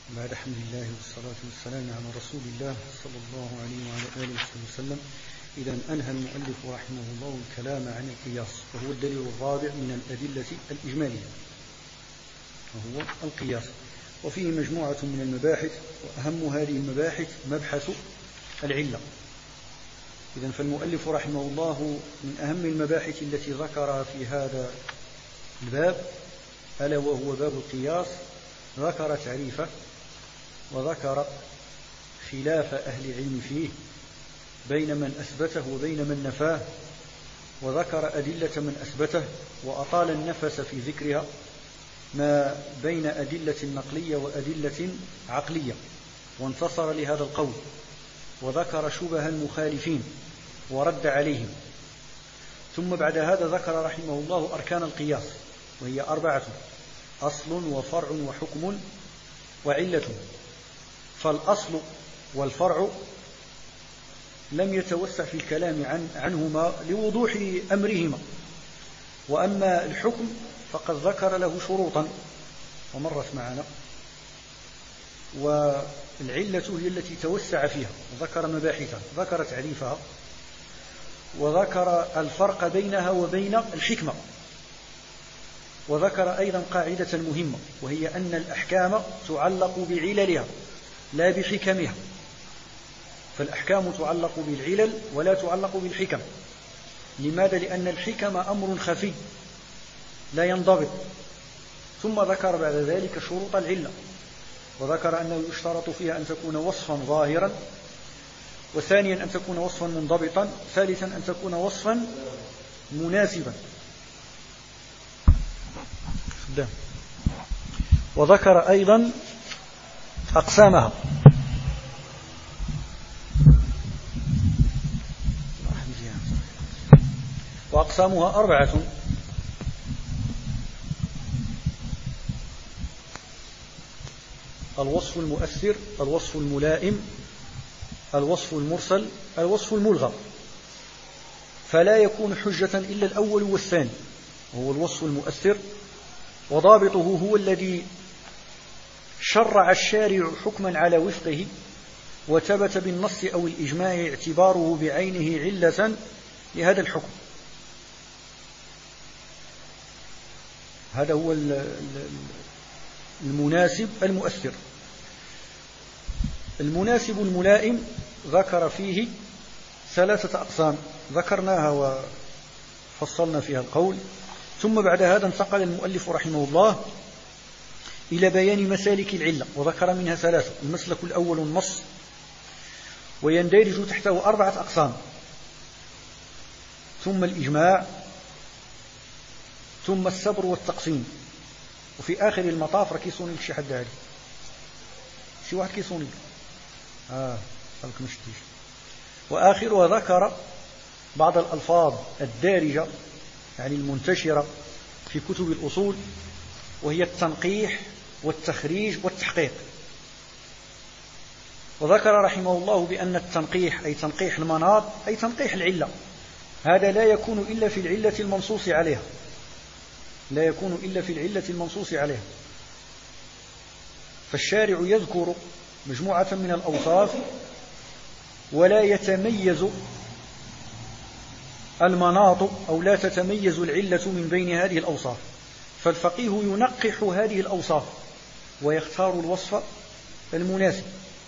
بعد حمد الله والصلاة والسلام على رسول الله صلى الله عليه وعلى آله وسلم. إذا أنهى المؤلف رحمه الله الكلام عن القياس، وهو الدليل الرابع من الأدلة الإجمالية، وهو القياس، وفيه مجموعة من المباحث، وأهم هذه المباحث مبحث العلة. إذن فالمؤلف رحمه الله من أهم المباحث التي ذكرها في هذا الباب ألا وهو باب القياس، ذكر تعريفه وذكر خلاف أهل العلم فيه بين من أثبته وبين من نفاه، وذكر أدلة من أثبته وأطال النفس في ذكرها ما بين أدلة نقلية وأدلة عقلية، وانتصر لهذا القول، وذكر شبه المخالفين ورد عليهم. ثم بعد هذا ذكر رحمه الله أركان القياس، وهي 4: أصل وفرع وحكم وعلة. فالأصل والفرع لم يتوسع في الكلام عنهما لوضوح أمرهما، وأما الحكم فقد ذكر له شروطا ومرت معنا، والعلة هي التي توسع فيها وذكر مباحثها، ذكر تعريفها وذكر الفرق بينها وبين الحكمة، وذكر أيضا قاعدة مهمة، وهي أن الأحكام تعلق بعللها لا بحكمها، فالأحكام تعلق بالعلل ولا تعلق بالحكم. لماذا؟ لأن الحكم أمر خفي لا ينضبط. ثم ذكر بعد ذلك شروط العلة، وذكر أنه يشترط فيها أن تكون وصفا ظاهرا، وثانيا أن تكون وصفا منضبطا، ثالثا أن تكون وصفا مناسبا. وذكر أيضا أقسامها، وأقسامها 4: الوصف المؤثر، الوصف الملائم، الوصف المرسل، الوصف الملغى. فلا يكون حجة إلا الأول والثاني، وهو الوصف المؤثر، وضابطه هو الذي شرع الشارع حكما على وفقه وثبت بالنص أو الإجماع اعتباره بعينه علة لهذا الحكم. هذا هو المناسب المؤثر. المناسب الملائم ذكر فيه 3 أقسام ذكرناها وفصلنا فيها القول. ثم بعد هذا انتقل المؤلف رحمه الله إلى بيان مسالك العلة، وذكر منها 3: المسلك الأول النص، ويندرج تحته 4 أقسام، ثم الإجماع، ثم السبر والتقسيم، وفي آخر المطاف ركيصوني لك شي حد عالي، شي واحد كيصوني قالك مشتيش. وآخرها ذكر بعض الألفاظ الدارجة يعني المنتشرة في كتب الأصول، وهي التنقيح والتخريج والتحقيق. وذكر رحمه الله بأن التنقيح أي تنقيح المناط أي تنقيح العلة، هذا لا يكون إلا في العلة المنصوص عليها، لا يكون إلا في العلة المنصوص عليها. فالشارع يذكر مجموعة من الأوصاف ولا يتميز المناط أو لا تتميز العلة من بين هذه الأوصاف، فالفقيه ينقح هذه الأوصاف ويختار الوصف المناسب.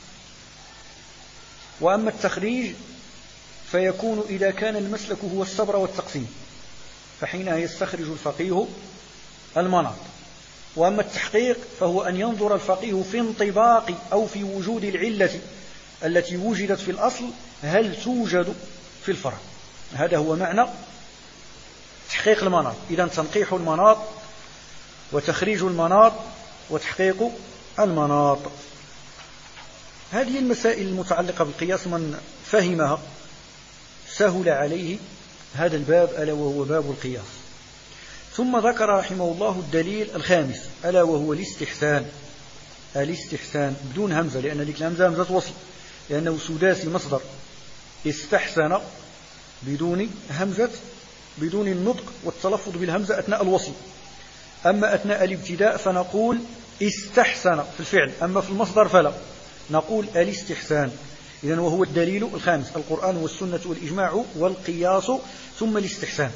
وأما التخريج فيكون إذا كان المسلك هو السبر والتقسيم، فحينها يستخرج الفقيه المناط. وأما التحقيق فهو أن ينظر الفقيه في انطباق أو في وجود العلة التي وجدت في الأصل هل توجد في الفرع. هذا هو معنى تحقيق المناط. إذن تنقيح المناط وتخريج المناط وتحقيق المناط. هذه المسائل المتعلقة بالقياس من فهمها سهل عليه هذا الباب ألا وهو باب القياس. ثم ذكر رحمه الله الدليل الخامس ألا وهو الاستحسان. الاستحسان بدون همزة، لأن ذلك الهمزة همزة وصل، لأنه سداسي مصدر استحسن بدون همزة، بدون النطق والتلفظ بالهمزة أثناء الوصل. أما أثناء الابتداء فنقول استحسن في الفعل، أما في المصدر فلا، نقول الاستحسان. إذن وهو الدليل الخامس: القرآن والسنة والإجماع والقياس ثم الاستحسان،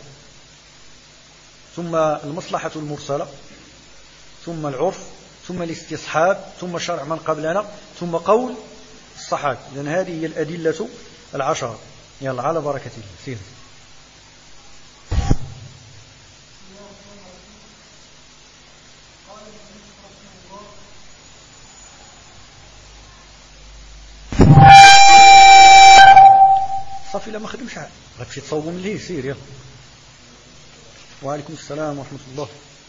ثم المصلحة المرسلة، ثم العرف، ثم الاستصحاب، ثم شرع من قبلنا، ثم قول الصحابة. إذن هذه هي الأدلة العشرة. يلا على بركة الله سير. صافي لا ما خدمش عاد غتمشي تصوب من ليه سير يلا. وعليكم السلام ورحمة الله.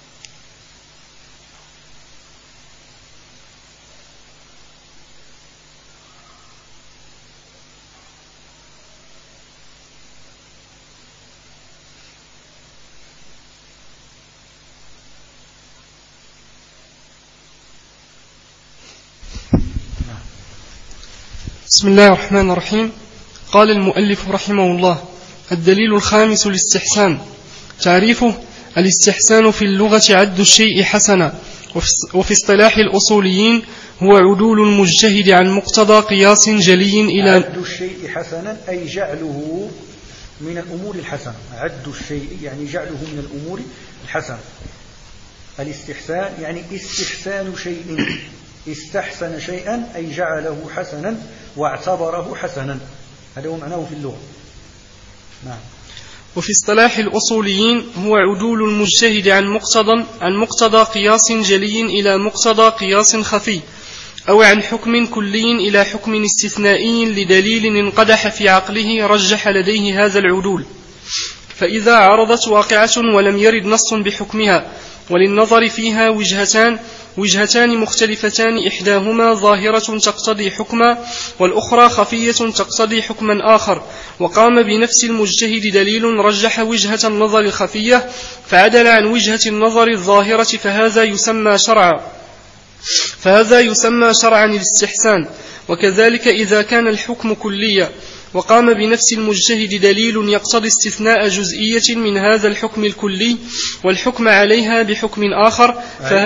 بسم الله الرحمن الرحيم. قال المؤلف رحمه الله: الدليل الخامس الاستحسان. تعريفه: الاستحسان في اللغة عد الشيء حسنا، وفي اصطلاح الأصوليين هو عدول المجتهد عن مقتضى قياس جلي إلى عد الشيء حسنا أي جعله من الأمور الحسنة. عد الشيء يعني جعله من الأمور الحسنة. الاستحسان يعني استحسان شيء، استحسن شيئا أي جعله حسنا واعتبره حسنا، هذا هو معناه في اللغة. نعم. وفي اصطلاح الأصوليين هو عدول المجتهد عن مقتضى قياس جلي إلى مقتضى قياس خفي، أو عن حكم كلي إلى حكم استثنائي لدليل انقدح في عقله رجح لديه هذا العدول. فإذا عرضت واقعة ولم يرد نص بحكمها وللنظر فيها وجهتان مختلفتان، إحداهما ظاهرة تقتضي حكما والأخرى خفية تقتضي حكما آخر، وقام بنفس المجتهد دليل رجح وجهة النظر الخفية فعدل عن وجهة النظر الظاهرة، فهذا يسمى شرعا الاستحسان. وكذلك إذا كان الحكم كليا وقام بنفس المجتهد دليل يقتضي استثناء جزئية من هذا الحكم الكلي والحكم عليها بحكم آخر،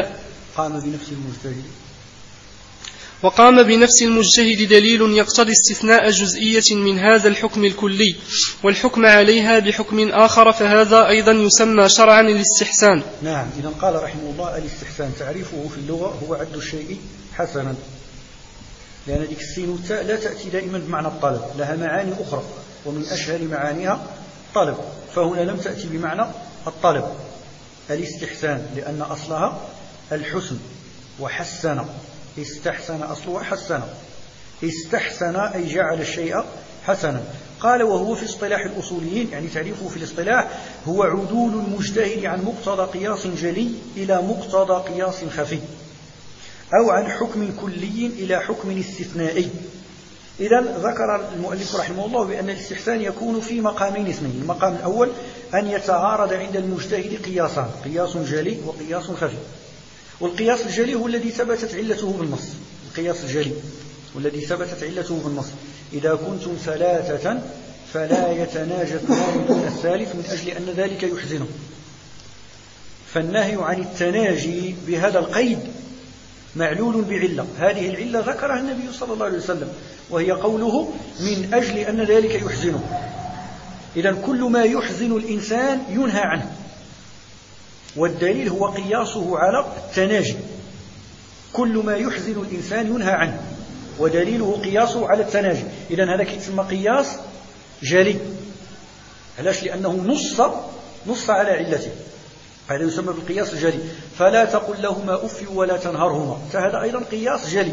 وقام بنفس المجتهد دليل يقتضي استثناء جزئية من هذا الحكم الكلي والحكم عليها بحكم آخر، فهذا أيضا يسمى شرعا الاستحسان. نعم. إذن قال رحمه الله: الاستحسان تعريفه في اللغة هو عد الشيء حسنا، لأن ذلك السين والتاء لا تأتي دائما بمعنى الطلب، لها معاني أخرى ومن أشهر معانيها طلب، فهنا لم تأتي بمعنى الطلب. الاستحسان لأن أصلها الحسن، وحسن استحسن أصلها حسن، استحسن أي جعل الشيء حسنا. قال: وهو في اصطلاح الأصوليين يعني تعريفه في الاصطلاح هو عدول المجتهد عن مقتضى قياس جلي إلى مقتضى قياس خفي، أو عن حكم كلي إلى حكم استثنائي. إذن ذكر المؤلف رحمه الله بأن الاستحسان يكون في مقامين اثنين. المقام الأول أن يتعارض عند المجتهد قياسان: قياس جلي وقياس خفي. والقياس الجلي هو الذي ثبتت علته بالنص. القياس الجلي والذي ثبتت علته بالنص: إذا كنتم ثلاثة فلا يتناجى اثنان دون الثالث من أجل أن ذلك يحزنه. فالنهي عن التناجي بهذا القيد معلول بعلة، هذه العلة ذكرها النبي صلى الله عليه وسلم، وهي قوله: من أجل أن ذلك يحزنه. إذن كل ما يحزن الإنسان ينهى عنه، والدليل هو قياسه على التناجي. كل ما يحزن الإنسان ينهى عنه، ودليله قياسه على التناجي. إذن هذا يسمى قياس جلي. علاش؟ لأنه نص على علته، هذا يسمى بالقياس الجلي. فلا تقل لهما أف ولا تنهرهما، فهذا أيضا قياس جلي،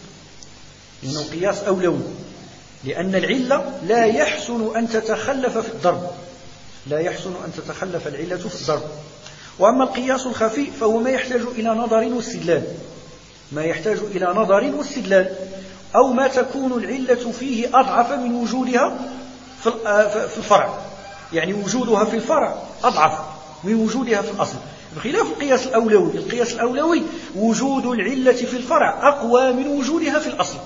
إنه قياس أولوي، لأن العلة لا يحسن أن تتخلف في الضرب، لا يحسن أن تتخلف العلة في الضرب. وأما القياس الخفي فهو ما يحتاج إلى نظر واستدلال، ما يحتاج إلى نظر واستدلال، أو ما تكون العلة فيه أضعف من وجودها في الفرع، يعني وجودها في الفرع أضعف من وجودها في الأصل، بخلاف القياس الأولوي. القياس الأولوي وجود العلة في الفرع أقوى من وجودها في الأصل،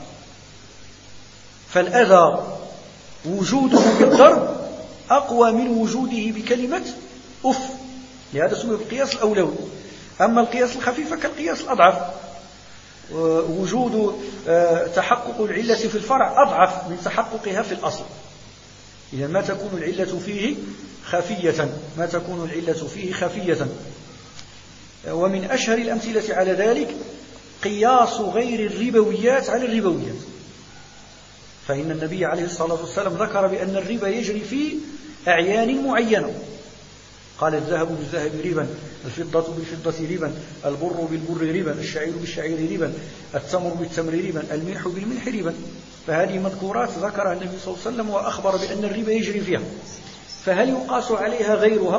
فالأذى وجوده بالضرب أقوى من وجوده بكلمة أف، لهذا سمي بالقياس الأولوي. أما القياس الخفيف كالقياس الأضعف، وجود تحقق العلة في الفرع أضعف من تحققها في الأصل. إذا ما تكون العلة فيه خفية. ومن أشهر الأمثلة على ذلك قياس غير الربويات على الربويات. فإن النبي عليه الصلاة والسلام ذكر بأن الربا يجري في أعيان معينة، قال الذهب بالذهب ربا، الفضة بالفضة ربا، البر بالبر ربا، الشعير بالشعير ربا، التمر بالتمر ربا، الملح بالملح ربا. فهذه مذكورات ذكرها النبي صلى الله عليه وسلم وأخبر بأن الربا يجري فيها. فهل يقاس عليها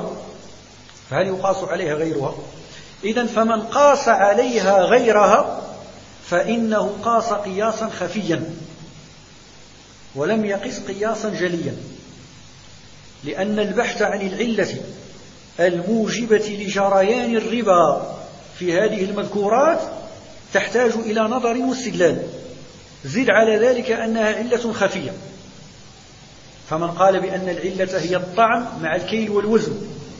غيرها؟ إذن فمن قاس عليها غيرها فإنه قاس قياسا خفيا ولم يقس قياسا جليا، لأن البحث عن العلة الموجبة لجريان الربا في هذه المذكورات تحتاج إلى نظر واستدلال. زد على ذلك أنها علة خفية، فمن قال بأن العلة هي الطعم مع الكيل والوزن،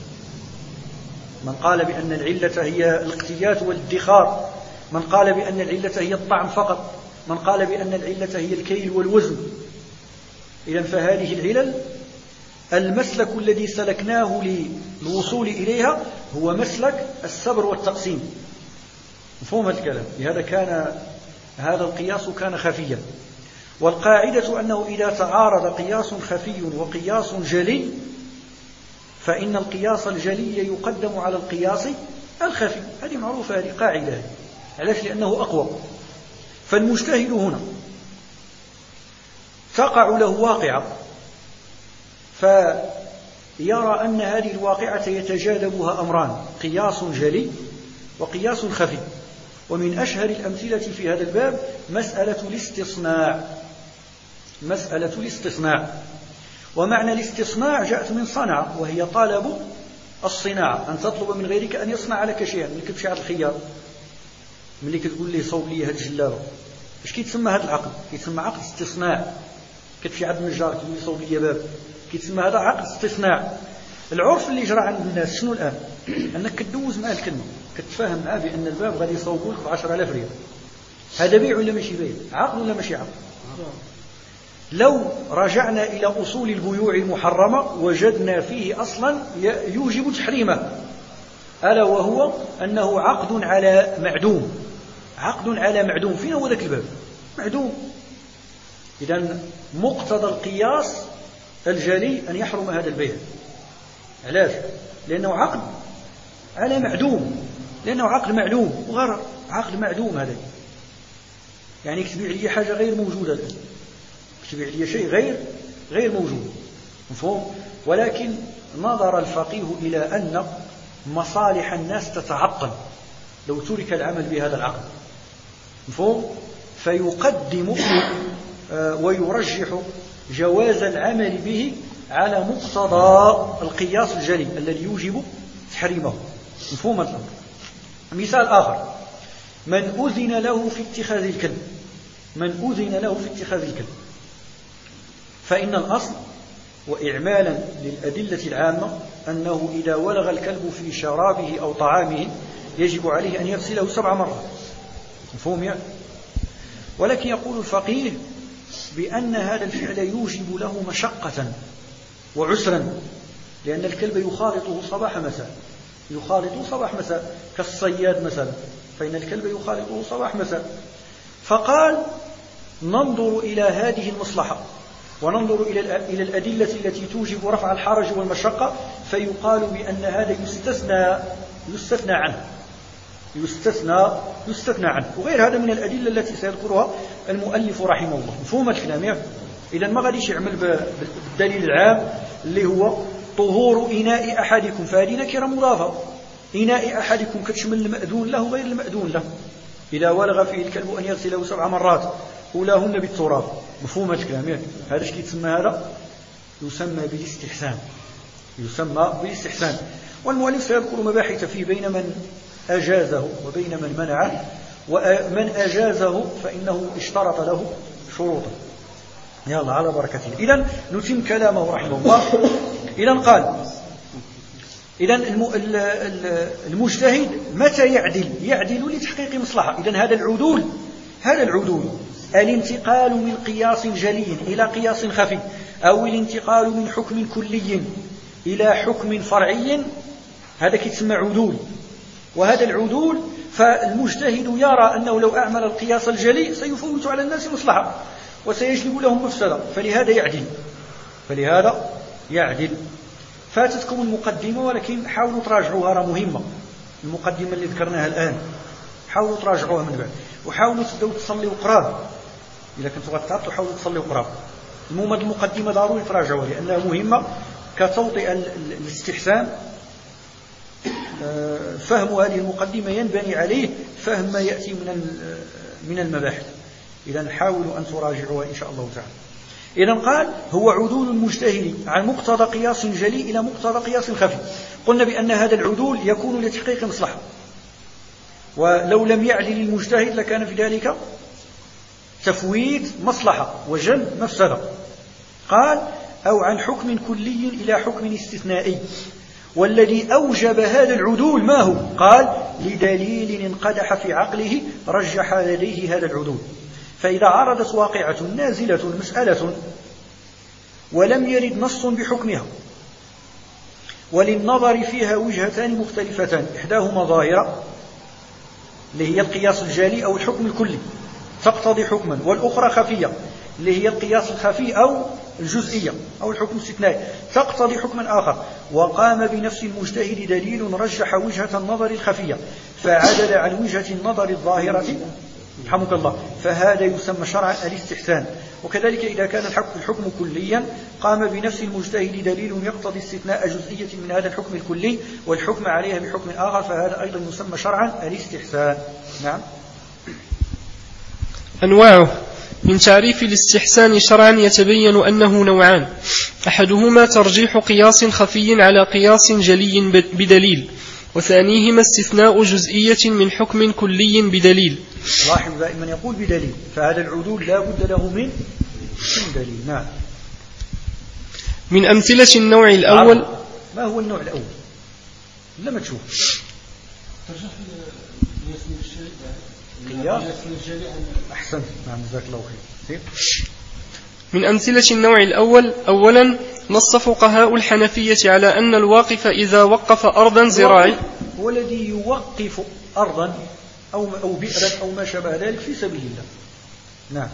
من قال بأن العلة هي الاقتيات والادخار، من قال بأن العلة هي الطعم فقط، من قال بأن العلة هي الكيل والوزن. إذن فهذه العلل المسلك الذي سلكناه للوصول إليها هو مسلك السبر والتقسيم. مفهوم هذا الكلام؟ لهذا كان هذا القياس كان خفيا. والقاعدة أنه إذا تعارض قياس خفي وقياس جلي فإن القياس الجلي يقدم على القياس الخفي. هذه معروفة، هذه قاعدة. علاش؟ لأنه أقوى. فالمجتهد هنا تقع له واقعة فيرى أن هذه الواقعة يتجاذبها أمران، قياس جلي وقياس خفي. ومن أشهر الأمثلة في هذا الباب مسألة الاستصناع. ومعنى الاستصناع جاءت من صنع، وهي طلب الصناعة، أن تطلب من غيرك أن يصنع لك شيئا. ملي كتمشي عند الخياط، ملي كتقول لي صوب لي هذه الجلابة، اش كيتسمى هذا العقد؟ كيتسمى عقد استصناع. كتمشي عند النجار كيقول لي صوب لي باب، كيتسمى هذا عقد استصناع. العرف اللي جرى عند الناس شنو الآن؟ أنك كدوز معاه الكلمة، كتفاهم معاه بأن الباب غادي يصوبوا لك ب10,000 ريال. هذا بيع ولا ماشي بيع؟ عقد ولا ماشي عقد؟ لو رجعنا إلى أصول البيوع المحرمة وجدنا فيه أصلا يوجب تحريمه، ألا وهو أنه عقد على معدوم. فين هو ذاك الباب؟ معدوم. إذن مقتضى القياس الجلي أن يحرم هذا البيع. علاش؟ لأنه عقد على معدوم، لأنه عقد معلوم وغير عقد معدوم. هذا يعني كتبيع لي حاجة غير موجودة الآن، كتبيع لي شيء غير موجود. مفهوم؟ ولكن نظر الفقيه إلى أن مصالح الناس تتعطل لو ترك العمل بهذا العقد. مفهوم؟ فيقدم ويرجح جواز العمل به على مقتضى القياس الجلي الذي يوجب تحريمه. مفهوم الأمر؟ مثال آخر: من أذن له في اتخاذ الكلب، فإن الأصل وإعمالا للأدلة العامة أنه إذا ولغ الكلب في شرابه أو طعامه يجب عليه أن يغسله 7 مرات. مفهوم يعني؟ ولكن يقول الفقيه بأن هذا الفعل يوجب له مشقة وعسرا، لأن الكلب يخالطه صباح مساء، كالصياد مثلا، فإن الكلب يخالطه صباح مساء. فقال: ننظر إلى هذه المصلحة وننظر إلى الأدلة التي توجب رفع الحرج والمشقة، فيقال بأن هذا يستثنى عنه، وغير هذا من الأدلة التي سيذكرها المؤلف رحمه الله. مفهوم الكلام يعني؟ إذن ما غاديش يعمل بالدليل العام اللي هو طهور إناء أحدكم، فهذه نكرة مضافة. إناء أحدكم كتشمل المأذون له وغير المأذون له. إذا ولغ فيه الكلب أن يغسله 7 مرات أولاهن بالتراب. مفهوم الكلام يعني؟ هذا ايش كيتسمى؟ هذا يسمى بالاستحسان. والمؤلف سيذكر مباحث فيه بين من أجازه وبين من منعه. ومن أجازه فإنه اشترط له شروطا. يلا على بركة الله. إذن نتم كلامه رحمه الله. إذن قال: إذن المجتهد متى يعدل لتحقيق مصلحة. إذن هذا العدول الانتقال من قياس جلي إلى قياس خفي، أو الانتقال من حكم كلي إلى حكم فرعي، هذا كيتسمى عدول. وهذا العدول فالمجتهد يرى أنه لو أعمل القياس الجلي سيفوت على الناس مصلحة وسيجلب لهم مفسدة، فلهذا يعدل. فاتتكم المقدمة، ولكن حاولوا تراجعوها، راه مهمة المقدمة اللي ذكرناها الآن، حاولوا تراجعوها من بعد، وحاولوا تبداو تصليوا قراب. إذا كنتوا غتهبطوا حاولوا تصليوا قراب. المهم المقدمة ضروري تراجعوها لأنها مهمة كتوطئ الاستحسان. فهم هذه المقدمة ينبني عليه فهم ما يأتي من المباحث. إذن حاولوا أن تراجعوها إن شاء الله تعالى. إذن قال هو عدول المجتهد عن مقتضى قياس جلي إلى مقتضى قياس خفي. قلنا بأن هذا العدول يكون لتحقيق مصلحة، ولو لم يعدل المجتهد لكان في ذلك تفويت مصلحة وجلب مفسدة. قال أو عن حكم كلي إلى حكم استثنائي. والذي أوجب هذا العدول ما هو؟ قال لدليل انقدح في عقله رجح لديه هذا العدول. فإذا عرضت واقعة نازلة مسألة ولم يرد نص بحكمها وللنظر فيها وجهتان مختلفتان، إحداهما ظاهرة اللي هي القياس الجالي أو الحكم الكلي تقتضي حكما، والأخرى خفية اللي هي القياس الخفي أو الجزئية أو الحكم الاستثنائي تقتضي حكما آخر، وقام بنفس المجتهد دليل رجح وجهة النظر الخفية فعدل عن وجهة النظر الظاهرة رحمك الله، فهذا يسمى شرعا الاستحسان. وكذلك إذا كان الحكم كليا قام بنفس المجتهد دليل يقتضي استثناء جزئية من هذا الحكم الكلي والحكم عليها بحكم آخر، فهذا أيضا يسمى شرعا الاستحسان. نعم. أنواعه. من تعريف الاستحسان شرعا يتبين أنه نوعان: أحدهما ترجيح قياس خفي على قياس جلي بدليل، وثانيهما استثناء جزئية من حكم كلي بدليل. لاحظ دائما يقول بدليل، فهذا العدول لا بد له من دليل. نعم. من أمثلة النوع الأول. ما هو النوع الأول؟ لما تشوف أحسن. نعم جزاك الله خير. من أمثلة النوع الأول: أولا نص فقهاء الحنفية على أن الواقف إذا وقف أرضا زراعية هو الذي يوقف أرضا أو بئرا أو ما شابه ذلك في سبيل الله. نعم.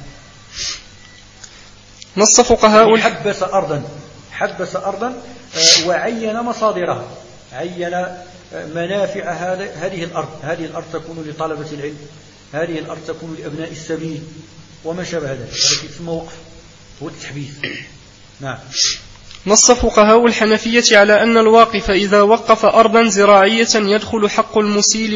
نص فقهاء حبس أرضا وعين مصادرها، عين منافع هذه الأرض. هذه الأرض تكون لطلبة العلم، هذه الأرض تكون لأبناء السبيل وما شابه ذلك. هذا يسمى وقف، هو التحبيس. نعم. نص فقهاء الحنفية على أن الواقف إذا وقف أرضا زراعية يدخل حق المسيل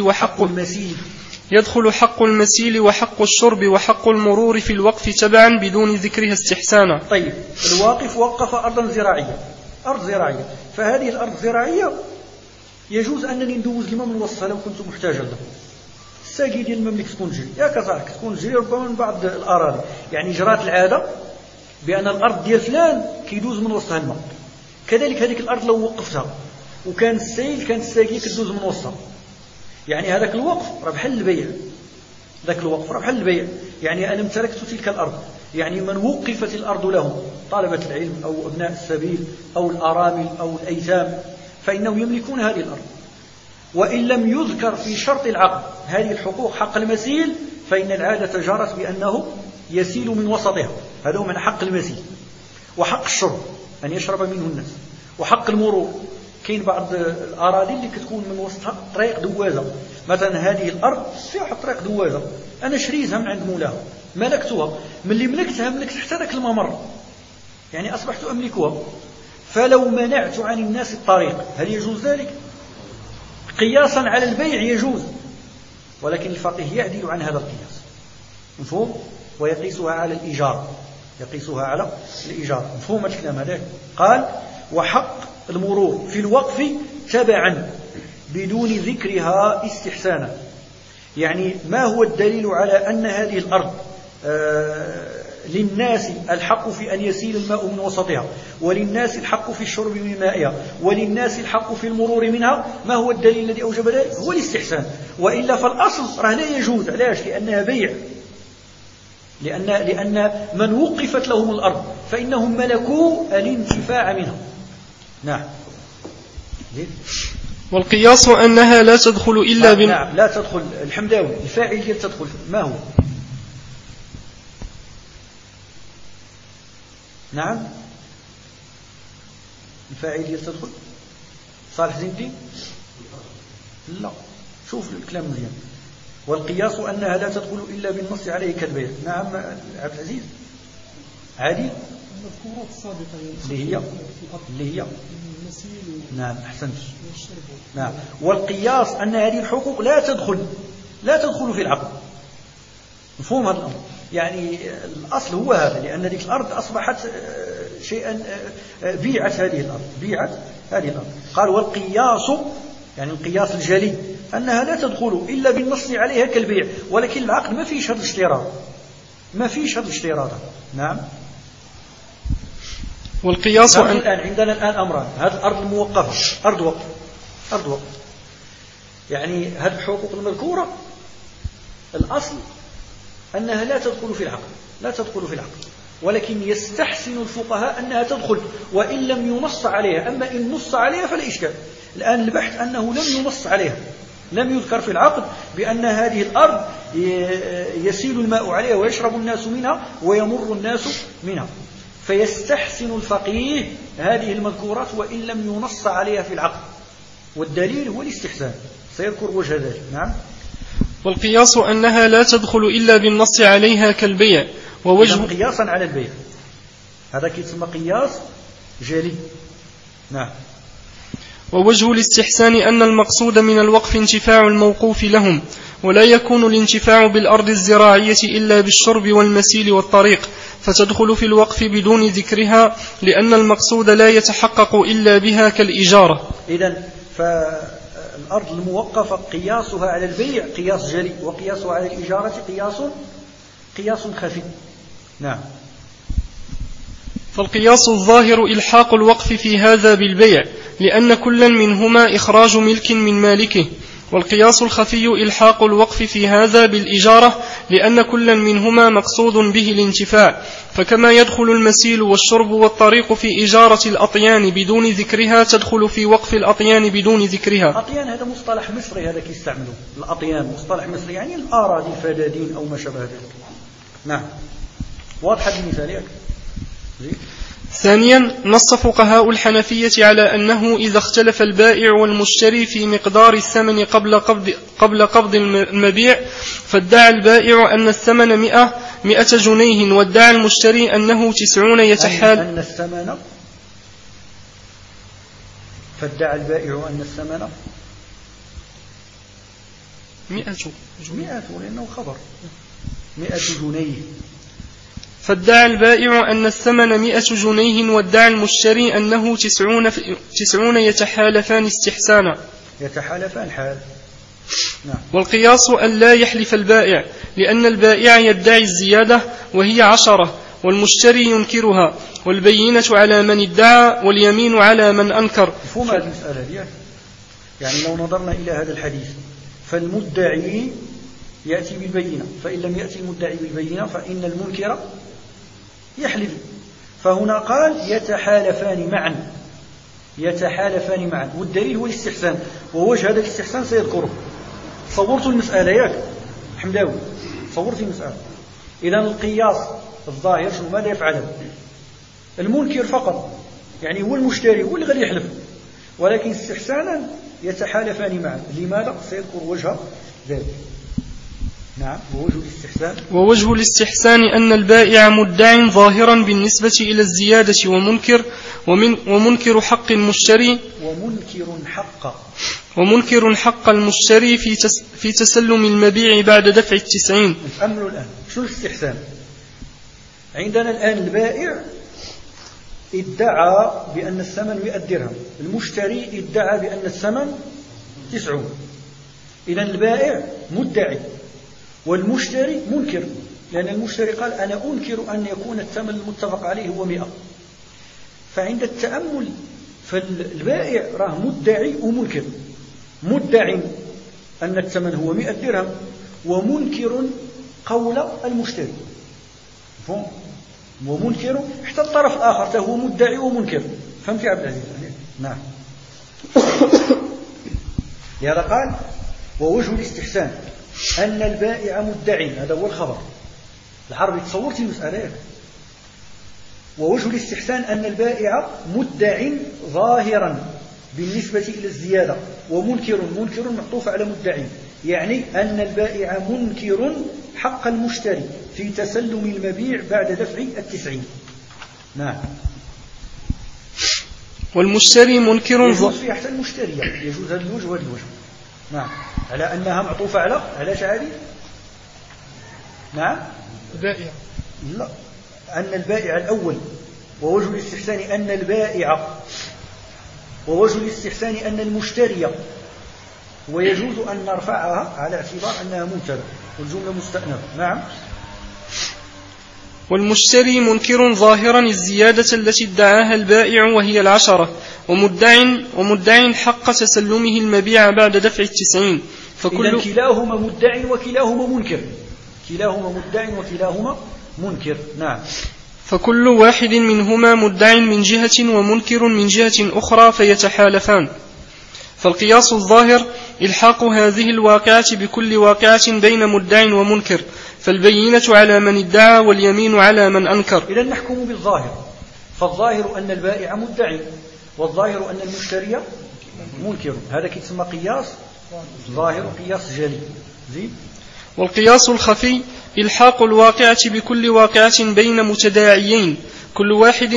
وحق الشرب وحق المرور في الوقف تبعا بدون ذكرها استحسانا. طيب، الواقف وقف أرضا زراعية، أرض زراعية، فهذه الأرض الزراعية يجوز أنني ندوز الماء من وسطها لو كنت محتاجا له. الساقي ديال المملكة تكون تجري، ياك صاحبك تكون تجري ربما من بعض الأراضي، يعني جرات العادة بأن الأرض ديال فلان كيدوز من وسطها الماء، كذلك هذيك الأرض لو وقفتها وكان السيل كانت الساقية كتدوز من وسطها، يعني هذاك الوقف راه بحال البيع، ذاك الوقف راه بحال البيع، يعني أنا امتلكت تلك الأرض، يعني من وقفت الأرض لهم طلبة العلم أو أبناء السبيل أو الأرامل أو الأيتام فإنهم يملكون هذه الأرض، وإن لم يذكر في شرط العقد هذه الحقوق حق المسيل فإن العادة جرت بأنه يسيل من وسطها، هذا هو معنى حق المسيل. وحق الشرب أن يشرب منه الناس، وحق المرور، كاين بعض الأراضي اللي كتكون من وسطها طريق دوازة، مثلا هذه الأرض فيها واحد طريق دوازة، أنا شريتها من عند مولاها، ملكتها، من اللي ملكتها ملكت حتى ذاك الممر، يعني أصبحت أملكها، فلو منعت عن الناس الطريق هل يجوز ذلك؟ قياسا على البيع يجوز، ولكن الفقيه يعدل عن هذا القياس، مفهوم؟ ويقيسها على الإيجار، مفهوم الكلام هذا؟ قال وحق المرور في الوقف تبعا بدون ذكرها استحسانا، يعني ما هو الدليل على أن هذه الأرض للناس الحق في أن يسيل الماء من وسطها، وللناس الحق في الشرب من مائها، وللناس الحق في المرور منها، ما هو الدليل الذي أوجب ذلك؟ هو الاستحسان. وإلا فالأصل راه لا يجوز. علاش؟ لأنها بيع، لأن من وقفت لهم الأرض فإنهم ملكوا الانتفاع منها. نعم. والقياس أنها لا تدخل إلا نعم لا تدخل. الحمداوي الفاعل ديال تدخل ما هو؟ نعم الفاعل ديال تدخل صالح زين الدين. لا شوف الكلام مزيان. والقياس أنها لا تدخل إلا بالنص عليه كالبيع. نعم عبد العزيز عادي. المذكورات السابقة اللي هي نعم أحسنت. نعم. والقياس أن هذه الحقوق لا تدخل في العقد. مفهوم هذا الأمر؟ يعني الأصل هو هذا، لأن هذه الأرض أصبحت شيئا بيعت هذه الأرض. قال والقياس يعني القياس الجلي أنها لا تدخل إلا بالنص عليها كالبيع، ولكن العقد ما فيش هذا الاشتراط. نعم. والقياس عندنا الآن أمران. هذه الأرض الموقفة أرض وقف. يعني هذه الحقوق المذكورة الأصل أنها لا تدخل في العقد، ولكن يستحسن الفقهاء أنها تدخل وإن لم ينص عليها. أما إن نص عليها فلا إشكال. الآن البحث أنه لم ينص عليها، لم يذكر في العقد بأن هذه الأرض يسيل الماء عليها ويشرب الناس منها ويمر الناس منها، فيستحسن الفقيه هذه المذكورات وإن لم ينص عليها في العقد، والدليل هو الاستحسان. سيذكر وجه ذلك. نعم. والقياس أنها لا تدخل إلا بالنص عليها كالبيع. ووجه قياسا على البيع هذا كيتسمى قياس جلي. نعم. ووجه الاستحسان أن المقصود من الوقف انتفاع الموقوف لهم، ولا يكون الانتفاع بالأرض الزراعية إلا بالشرب والمسيل والطريق، فتدخل في الوقف بدون ذكرها، لأن المقصود لا يتحقق إلا بها كالإجارة. إذن فالأرض الموقفة قياسها على البيع قياس جلي، وقياسها على الإجارة قياس خفي. نعم. فالقياس الظاهر إلحاق الوقف في هذا بالبيع، لأن كلا منهما إخراج ملك من مالكه. والقياس الخفي إلحاق الوقف في هذا بالإجارة، لأن كلا منهما مقصود به الانتفاع. فكما يدخل المسيل والشرب والطريق في إجارة الأطيان بدون ذكرها، تدخل في وقف الأطيان بدون ذكرها. الأطيان هذا مصطلح مصري، هذا كيستعملوا الأطيان مصطلح مصري، يعني الأراضي فدادين أو ما شابه ذلك. نعم. واضح المثال. ثانيا، نص فقهاء الحنفية على أنه إذا اختلف البائع والمشتري في مقدار الثمن قبل قبض المبيع، فادعى البائع أن الثمن 100 جنيه، وادعى المشتري أنه 90 يتحال. أن الثمن فادعى البائع أن الثمن 100 لأنه خبر 100 جنيه. فادعى البائع أن الثمن 100 جنيه، وادعى المشتري أنه 90 يتحالفان استحسانا. يتحالفان حال. نعم. والقياس أن لا يحلف البائع، لأن البائع يدعي الزيادة وهي 10، والمشتري ينكرها، والبينة على من ادعى واليمين على من أنكر. مفهوم هذه المسألة دي؟ يعني لو نظرنا إلى هذا الحديث، فالمدعي يأتي بالبينة، فإن لم يأتي المدعي بالبينة فإن المنكر يحلف. فهنا قال يتحالفان معا، والدليل هو الاستحسان، ووجه هذا الاستحسان سيذكره. صورت المسألة ياك حمداوي؟ صورت المسألة. إذا القياس الظاهر شنو ماذا يفعل؟ المنكر فقط، يعني هو المشتري هو اللي غادي يحلف، ولكن استحسانا يتحالفان معا. لماذا؟ سيذكر وجه ذلك. نعم. ووجه الاستحسان أن البائع مدع ظاهرا بالنسبة إلى الزيادة، ومنكر حق المشتري، ومنكر حق المشتري في تسلم المبيع بعد دفع 90. أمر الآن شو الاستحسان؟ عندنا الآن البائع ادعى بأن الثمن 100 درهم، المشتري ادعى بأن الثمن 90. إذن البائع مدعي والمشتري منكر، لأن المشتري قال أنا أنكر أن يكون الثمن المتفق عليه هو 100. فعند التأمل فالبائع راه مدعي ومنكر، مدعي أن الثمن هو 100 درهم ومنكر قول المشتري، ومنكر حتى الطرف الآخر فهو مدعي ومنكر. فهمت يا عبد العزيز؟ نعم. لهذا قال ووجه الاستحسان أن البائع مدعي، هذا هو الخبر العربي. تصورتي المسألة؟ ووجه الاستحسان أن البائع مدع ظاهرا بالنسبة إلى الزيادة، ومنكر معطوف على مدعي، يعني أن البائع منكر حق المشتري في تسلم المبيع بعد دفع 90. نعم. والمشتري منكر يجوز في حتى المشتري، يجوز هذا الوجه وهذا الوجه. نعم، على أنها معطوفة على شعاري. نعم. البائع لا، أن البائع الأول، ووجه الاستحسان أن البائع، ووجه الاستحسان أن المشتري، ويجوز أن نرفعها على اعتبار أنها مبتدأ والجملة مستأنفة. نعم. والمشتري منكر ظاهرا الزيادة التي ادعاها البائع وهي 10، ومدع حق تسلمه المبيع بعد دفع 90. إذن كلاهما مدع وكلاهما منكر، كلاهما مدع وكلاهما منكر. نعم. فكل واحد منهما مدع من جهة ومنكر من جهة أخرى فيتحالفان. فالقياس الظاهر إلحاق هذه الواقعة بكل واقعة بين مدع ومنكر، فالبينة على من ادعى واليمين على من أنكر. إذن نحكم بالظاهر، فالظاهر أن البائع مدعي، والظاهر أن المشتري منكر، هذا كيتسمى قياس ظاهر وقياس جلي. زين. والقياس الخفي إلحاق الواقعة بكل واقعة بين متداعيين، كل واحد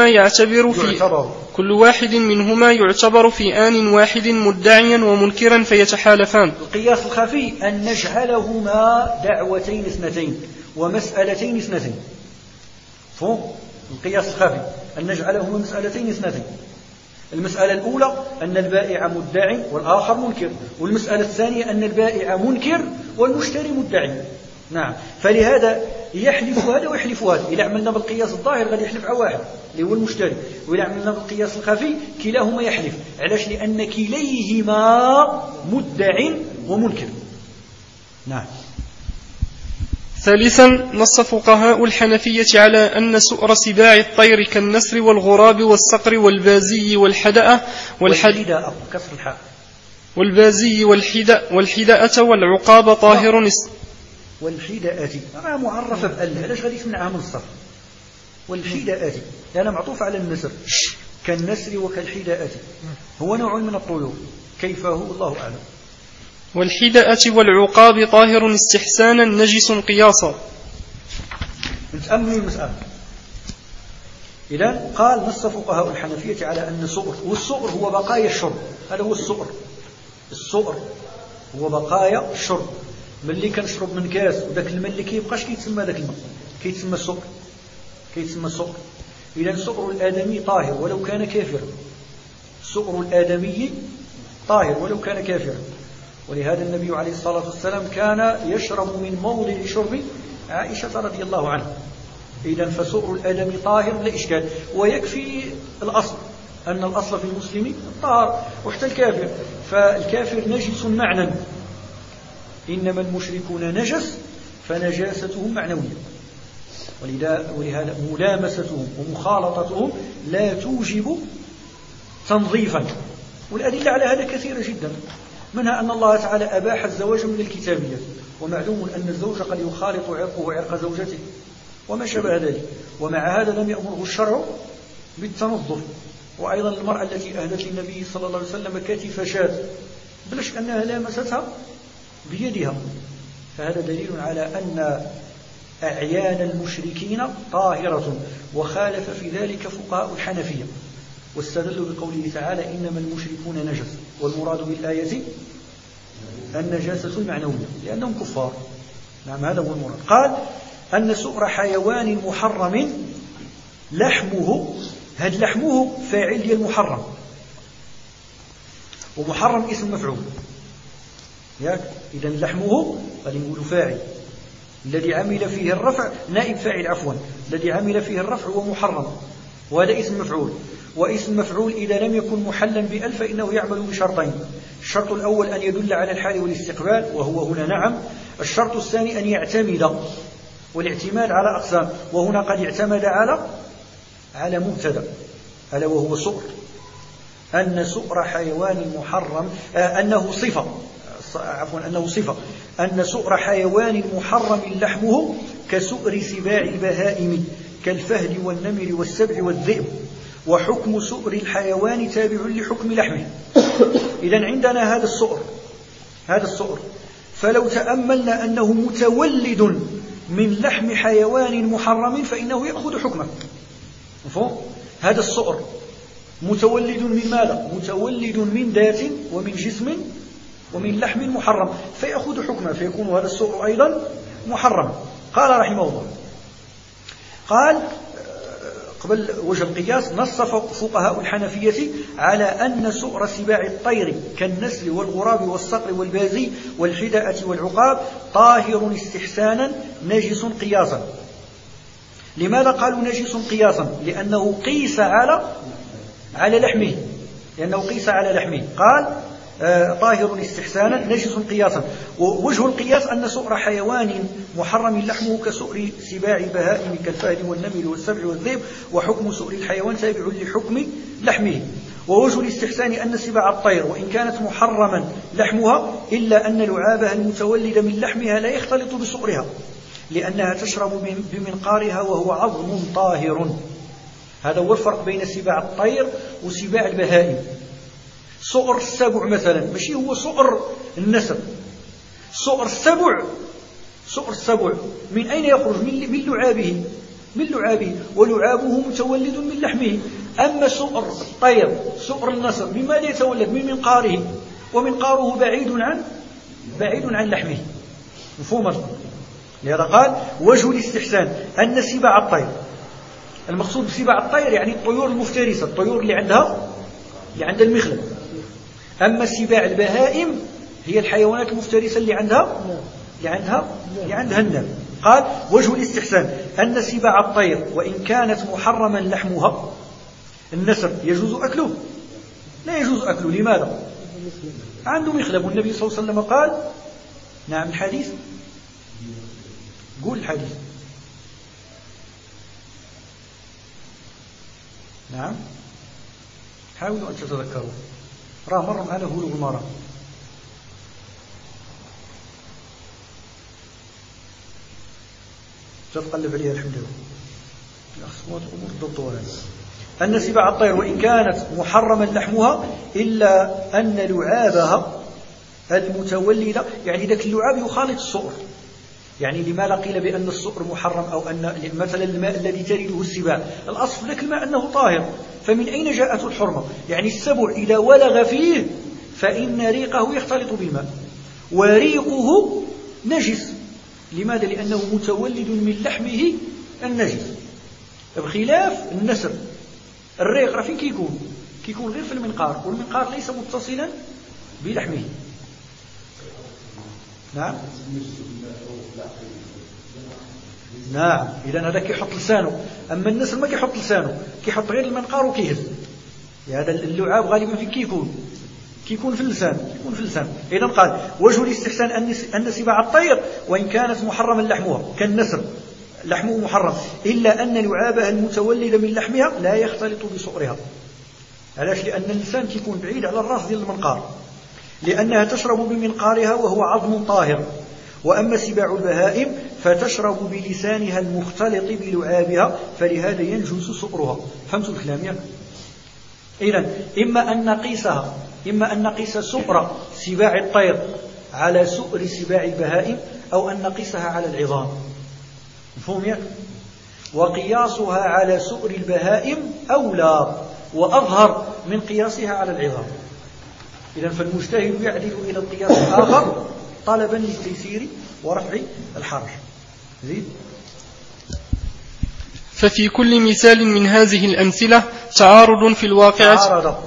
منهما يعتبر في آن واحد مدعيا ومنكرا فيتحالفان. القياس الخفي أن نجعلهما دعوتين اثنتين ومسألتين اثنتين. فهم؟ القياس الخفي أن نجعلهما مسألتين اثنتين. المسألة الأولى أن البائع مدعي والآخر منكر، والمسألة الثانية أن البائع منكر والمشتري مدعي. نعم. فلهذا يحلف هذا ويحلف هذا. إذا عملنا بالقياس الظاهر غادي يحلف على واحد اللي هو المشتري، وإذا عملنا بالقياس الخفي كلاهما يحلف. علاش؟ لأن كليهما مدع ومنكر. نعم. ثالثا، نص فقهاء الحنفية على أن سؤر سباع الطير كالنسر والغراب والصقر والبازي والحدأة كسر الحاء والبازي والحدأة والعقاب طاهر. والحدأة أنا معرفة بأل، علاش غادي يسمعها من الصف؟ والحدأة لأنها معطوفة على النسر، كالنسر وكالحدأة، هو نوع من الطيور، كيف هو الله أعلم. والحدأة والعقاب طاهر استحسانا نجس قياسا. نتأمل المسألة. إذن قال نص فقهاء الحنفية على أن السؤر، والسؤر هو بقايا الشرب، هذا هو السؤر. السؤر هو بقايا الشرب، ملي كنشرب من كاس وداك الماء اللي كيبقاش كيتسمى ذاك الماء، كيتسمى السؤر، كيتسمى السؤر. إذن سؤر الآدمي طاهر ولو كان كافرا، سؤر الآدمي طاهر ولو كان كافرا. ولهذا النبي عليه الصلاة والسلام كان يشرب من مورد شرب عائشة رضي الله عنها. إذن فسؤر الآدمي طاهر لا إشكال، ويكفي الأصل أن الأصل في المسلم الطهر، وحتى الكافر، فالكافر نجس معنى، إنما المشركون نجس فنجاستهم معنوية، ولهذا ملامستهم ومخالطتهم لا توجب تنظيفا. والأدلة على هذا كثيرة جدا، منها أن الله تعالى أباح الزواج من الكتابية، ومعلوم أن الزوج قد يخالط عرقه عرق زوجته وما شابه ذلك، ومع هذا لم يأمره الشرع بالتنظف. وأيضا المرأة التي أهدت للنبي صلى الله عليه وسلم كتف شاة بلش أنها لامستها بيدها، فهذا دليل على أن أعيان المشركين طاهرة، وخالف في ذلك فقهاء الحنفية، واستدلوا بقوله تعالى إنما المشركون نجس، والمراد بالآية النجاسة المعنوية لأنهم كفار. نعم، هذا هو المراد. قال أن سؤر حيوان محرم لحمه، هذا لحمه فاعل ديال المحرم، ومحرم اسم مفعول، ياك؟ إذن لحمه غادي نقولوا فاعل، الذي عمل فيه الرفع نائب فاعل عفوا، الذي عمل فيه الرفع هو محرم، وهذا اسم مفعول. واسم مفعول إذا لم يكن محلا بأل فإنه يعمل بشرطين: الشرط الأول أن يدل على الحال والاستقبال، وهو هنا نعم. الشرط الثاني أن يعتمد، والاعتماد على أقسام، وهنا قد اعتمد على مبتدأ ألا وهو سؤر، أن سؤر حيوان محرم أنه صفة أن سؤر حيوان محرم لحمه كسؤر سباع البهائم كالفهد والنمر والسبع والذئب، وحكم سؤر الحيوان تابع لحكم لحمه. إذن عندنا هذا السؤر، فلو تأملنا أنه متولد من لحم حيوان محرم فإنه يأخذ حكمه. مفهوم؟ هذا السؤر متولد من ماذا؟ متولد من ذات ومن جسم ومن لحم محرم، فيأخذ حكمه، فيكون هذا السؤر أيضا محرم. قال رحمه الله، قال قبل وجه القياس: نص فقهاء الحنفية على أن سؤر سباع الطير كالنسر والغراب والصقر والبازي والحدأة والعقاب طاهر استحسانا نجس قياسا. لماذا قالوا نجس قياسا؟ لأنه قيس على لحمه، قال طاهر استحسانا نجس قياسا. ووجه القياس أن سؤر حيوان محرم لحمه كسؤر سباع البهائم كالفهد والنمر والسبع والذئب، وحكم سؤر الحيوان تابع لحكم لحمه. ووجه الاستحسان أن سباع الطير وإن كانت محرما لحمها إلا أن لعابها المتولد من لحمها لا يختلط بسؤرها، لأنها تشرب بمنقارها وهو عظم طاهر. هذا هو الفرق بين سباع الطير وسباع البهائم. سؤر السبع مثلا ماشي هو سؤر النسر، سؤر السبع من أين يخرج؟ من لعابه، ولعابه متولد من لحمه. أما سؤر الطير سؤر النسر من ماذا يتولد؟ من منقاره، ومنقاره بعيد عن لحمه. مفهوم؟ لهذا قال وجه الاستحسان أن سباع الطير، المقصود بسباع الطير يعني الطيور المفترسة، الطيور اللي عندها المخلب. أما سباع البهائم هي الحيوانات المفترسة اللي عندها الناب. قال وجه الاستحسان أن سباع الطير وإن كانت محرما لحمها، النسر يجوز أكله؟ لا يجوز أكله. لماذا؟ عنده مخلب، والنبي صلى الله عليه وسلم قال نعم. الحديث قول الحديث. نعم حاولوا أن تتذكروا، مر معنا بلوغ المرام. تتقلب عليها الحمد لله الأخصوات أمور الدكتورة. أن سباع الطير وإن كانت محرما لحمها إلا أن لعابها المتولدة، يعني ذاك اللعاب يخالط السؤر. يعني لماذا قيل بأن السؤر محرم؟ أو أن مثلا الماء الذي ترده السباع الأصل ذاك الماء أنه طاهر، فمن أين جاءت الحرمة؟ يعني السبع إذا ولغ فيه فإن ريقه يختلط بالماء، وريقه نجس. لماذا؟ لأنه متولد من لحمه النجس، بخلاف النسر. الريق فين كيكون غير في المنقار، والمنقار ليس متصلا بلحمه. نعم إذن هذا كيحط لسانه، أما النسر ما كيحط لسانه، كيحط غير المنقار وكيهز. هذا اللعاب غالبا فين كيكون في اللسان. إذن قال وجه الاستحسان أن سباع الطير وإن كانت محرما لحمها كالنسر لحمه محرم إلا أن لعابها المتولد من لحمها لا يختلط بسؤرها. علاش؟ لأن اللسان كيكون بعيد على الرأس ديال المنقار، لأنها تشرب بمنقارها وهو عظم طاهر. وأما سباع البهائم فتشرب بلسانها المختلط بلعابها، فلهذا ينجس سؤرها. فهمتوا الكلام يا؟ إذن إما أن نقيس سؤر سباع الطير على سؤر سباع البهائم، أو أن نقيسها على العظام. مفهوم يا؟ وقياسها على سؤر البهائم أولى وأظهر من قياسها على العظام. إذن فالمجتهد يعدل إلى القياس الآخر طلبا للتيسير ورفع الحرج. زيد. ففي كل مثال من هذه الأمثلة تعارض في الواقعة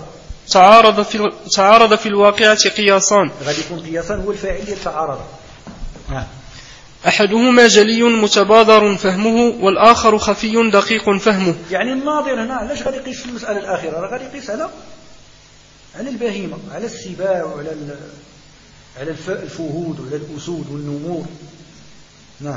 تعارض في الواقعة قياسان. غادي يكون قياسان هو الفاعل يتعارض. أحدهما جلي متبادر فهمه والآخر خفي دقيق فهمه. يعني الناظر هنا علاش غادي يقيس في المسألة الأخيرة؟ راه غادي يقيس على البهيمة، على السباع وعلى الفهود وعلى الأسود والنمور. نعم.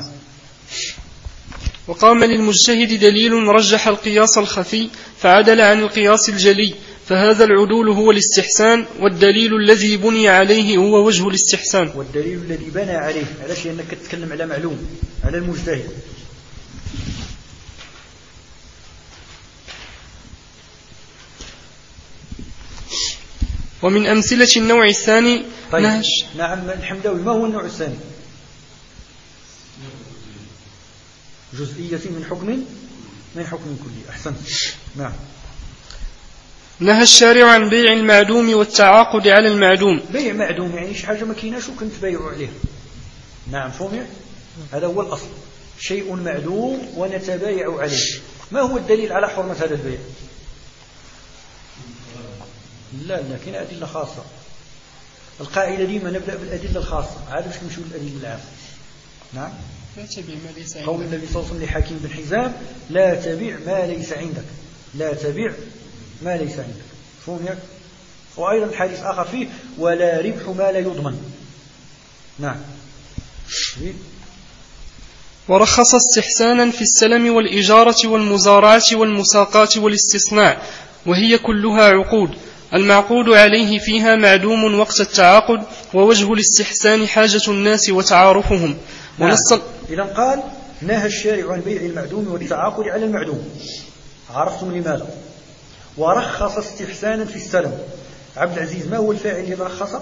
وقام للمجتهد دليل رجح القياس الخفي فعدل عن القياس الجلي، فهذا العدول هو الاستحسان، والدليل الذي بني عليه هو وجه الاستحسان. والدليل الذي بنى عليه، علاش؟ لأنك تتكلم على معلوم، على المجتهد. ومن أمثلة النوع الثاني طيب. نعم الحمداوي، ما هو النوع الثاني؟ جزئية من حكم كلي. أحسنت. نعم. نهى الشارع عن بيع المعدوم والتعاقد على المعدوم. بيع معدوم يعني شي حاجة ما كايناش وكنت بايعوا عليه. نعم فهمت؟ هذا هو الأصل، شيء معدوم ونتبايع عليه. ما هو الدليل على حرمة هذا البيع؟ لا كاين أدلة خاصة. القاعدة ديما نبدأ بالأدلة الخاصة، عاد باش نمشيو للأدلة العامة. نعم. قول النبي صلى الله عليه وسلم لحكيم بن حزام: لا تبيع ما ليس عندك، لا تبيع ما ليس عندك. فهمت؟ وأيضا الحديث آخر فيه: ولا ربح ما لا يضمن. نعم. ورخص استحسانا في السلم والإجارة والمزارعة والمساقات والاستصناع، وهي كلها عقود، المعقود عليه فيها معدوم وقت التعاقد، ووجه الاستحسان حاجة الناس وتعارفهم. نعم. إذا قال: نهى الشارع عن بيع المعدوم والتعاقد على المعدوم. عرفتم لماذا؟ ورخص استحسانا في السلم. عبد العزيز، ما هو الفاعل الذي رخص؟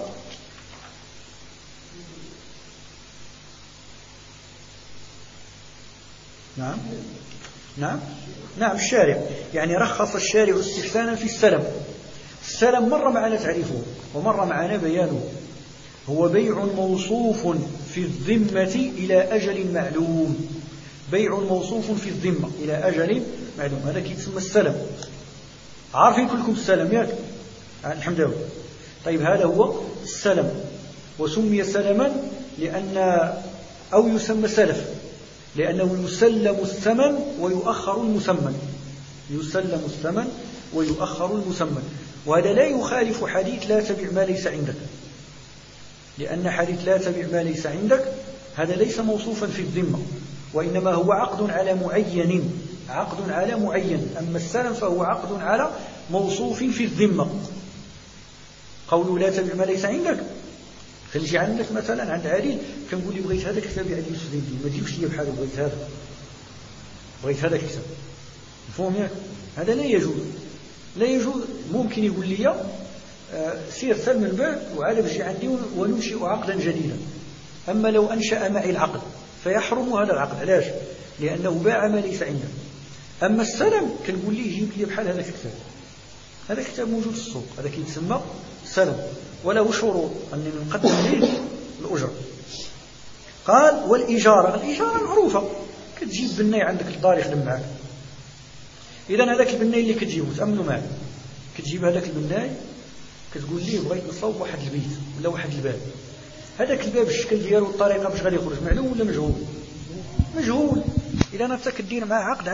نعم الشارع. يعني رخص الشارع استحسانا في السلم. السلم مر معنا تعريفه ومر معنا بيانه. هو بيع موصوف في الذمة إلى أجل معلوم. بيع موصوف في الذمة إلى أجل معلوم، هذا كيتسمى السلم. عارفين كلكم السلم ياك؟ الحمد لله. طيب هذا هو السلم، وسمي سلما أو يسمى سلف لأنه يسلم الثمن ويؤخر المسمن. يسلم الثمن ويؤخر المسمن. وهذا لا يخالف حديث: لا تبيع ما ليس عندك، لأن حديث لا تبيع ما ليس عندك هذا ليس موصوفا في الذمة، وإنما هو عقد على معين، عقد على معين. أما السلم فهو عقد على موصوف في الذمة. قولوا لا تبيع ما ليس عندك، خليجي عندك مثلا عند عادل كنقول لي: بغيت هذاك الكتاب عندي يوسف الدين، ما تجيبش لي بحال بغيت هذا الكتاب. مفهوم ياك؟ هذا لا يجوز. ممكن يقول لي: سير سلم من بعد وعاد بجي عندي وننشئ عقدا جديدا. أما لو أنشأ معي العقد فيحرم هذا العقد. علاش؟ لأنه باع ما ليس عنده. أما السلم كنقول لي: جيب لي بحال هذا الكتاب، هذا الكتاب موجود في السوق، هذا كيتسمى سلم، وله شروط أنني نقدم ليه الأجرة. قال: والإجارة معروفة، كتجيب بناي عندك الدار يخدم معك. إذن هذاك البناي اللي كتجيبه تأمنوا معه، كتجيب هذاك البناي كتقول ليه: بغيت نصوب واحد البيت ولا واحد الباب. هذاك الباب الشكل ديالو والطريقة باش غادي يخرج معلوم ولا مجهول. إذا أنت كدير معه عقد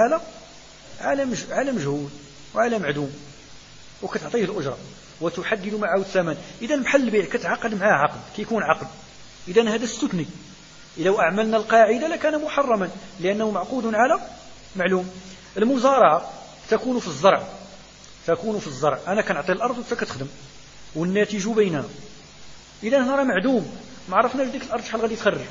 على مجهول وعلى معدوم، وكتعطيه الأجرة وتحدد معه الثمن. إذا محل البيع كتعقد معه عقد، كيكون عقد. إذا هذا استثني. لو أعملنا القاعدة لكان محرما لأنه معقود على معلوم. المزارعة تكون في الزرع. أنا كنعطي الأرض وأنت كتخدم والناتج بيننا. إذا هنا راه معدوم، ما عرفناش ديك الأرض شحال غادي تخرج.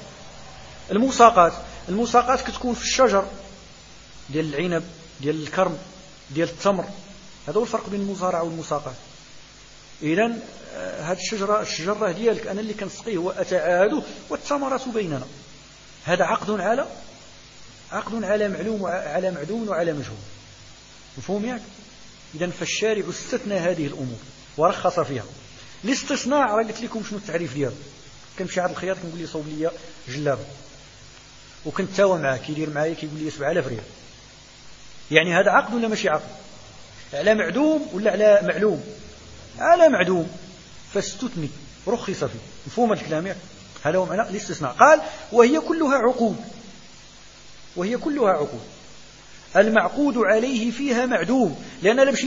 المساقات كتكون في الشجر ديال العنب، ديال الكرم، ديال التمر. هذا هو الفرق بين المزارعة والمساقات. إذا هذه الشجرة ديالك أنا اللي كنسقيه وأتعاهده والثمرات بيننا. هذا عقد على معلوم وعلى معدوم وعلى مجهول. مفهوم ياك؟ إذا فالشارع استثنى هذه الأمور ورخص فيها. الاستثناء راه قلت لكم شنو التعريف ديالو. كنمشي عند الخياط كنقول لي: صوب لي جلابه، وكنت تاوى معاه كيدير معايا كيقول لي 7000 ريال. يعني هذا عقد ولا ماشي عقد؟ على معدوم ولا على معلوم؟ على معدوم، فاستثني رخص فيه. مفهوم الكلام ياك؟ هذا هو معنى الاستثناء. قال وهي كلها عقود، وهي كلها عقود. المعقود عليه فيها معدوم، لأن إلا